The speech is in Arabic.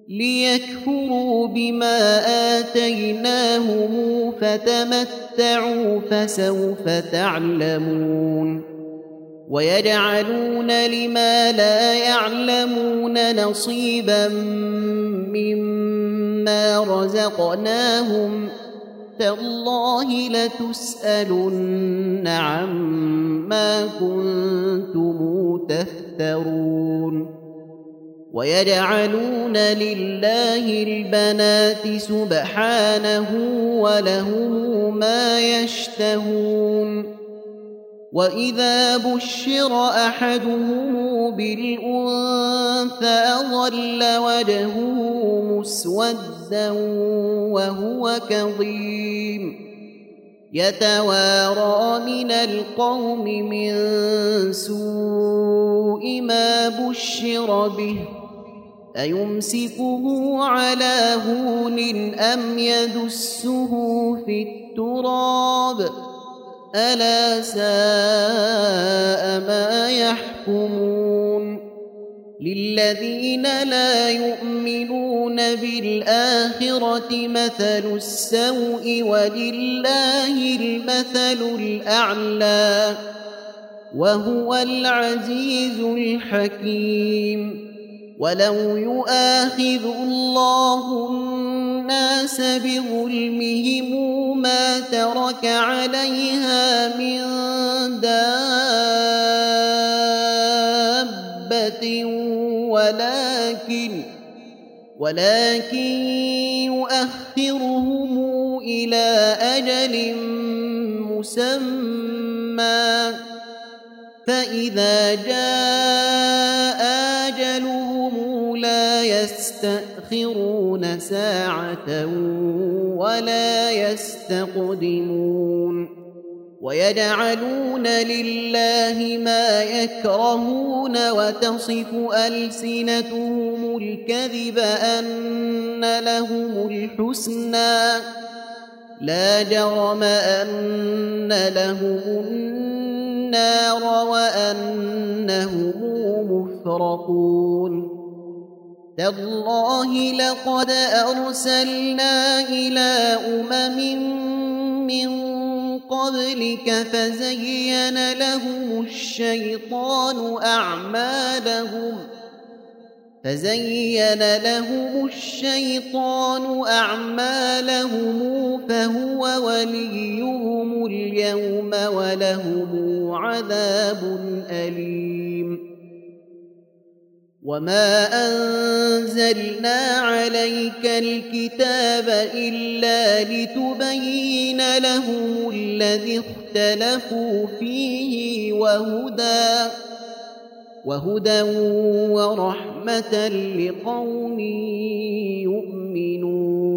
ليكفروا بما آتيناهم فتمتعوا فسوف تعلمون ويجعلون لما لا يعلمون نصيبا مما رزقناهم تالله لتسألن عما كنتم تفترون ويجعلون لله البنات سبحانه ولهم ما يشتهون وإذا بشر أحدهم بالأنثى ظل وجهه مسودا وهو كظيم يتوارى من القوم من سوء ما بشر به أيمسكه على هون أم يدسه في التراب ألا ساء ما يحكمون للذين لا يؤمنون بالآخرة مثل السوء ولله المثل الأعلى وهو العزيز الحكيم ولو يؤاخذ الله الناس بظلمهم ما ترك عليها من دابة ولكن يؤخرهم إلى أجل مسمى فإذا جاء أجلهم لا يستأخرون ساعة ولا يستقدمون ويجعلون لله ما يكرهون وتصف ألسنتهم الكذب أن لهم الحسنى لا جرم أن لهم النار وأنهم مفرطون تالله لقد أرسلنا إلى من قبلك فزين لهم الشيطان أعمالهم فهو وليهم اليوم ولهم عذاب أليم وما أنزلنا عليك الكتاب إلا لتبين لهم الذي اختلفوا فيه وهدى ورحمة لقوم يؤمنون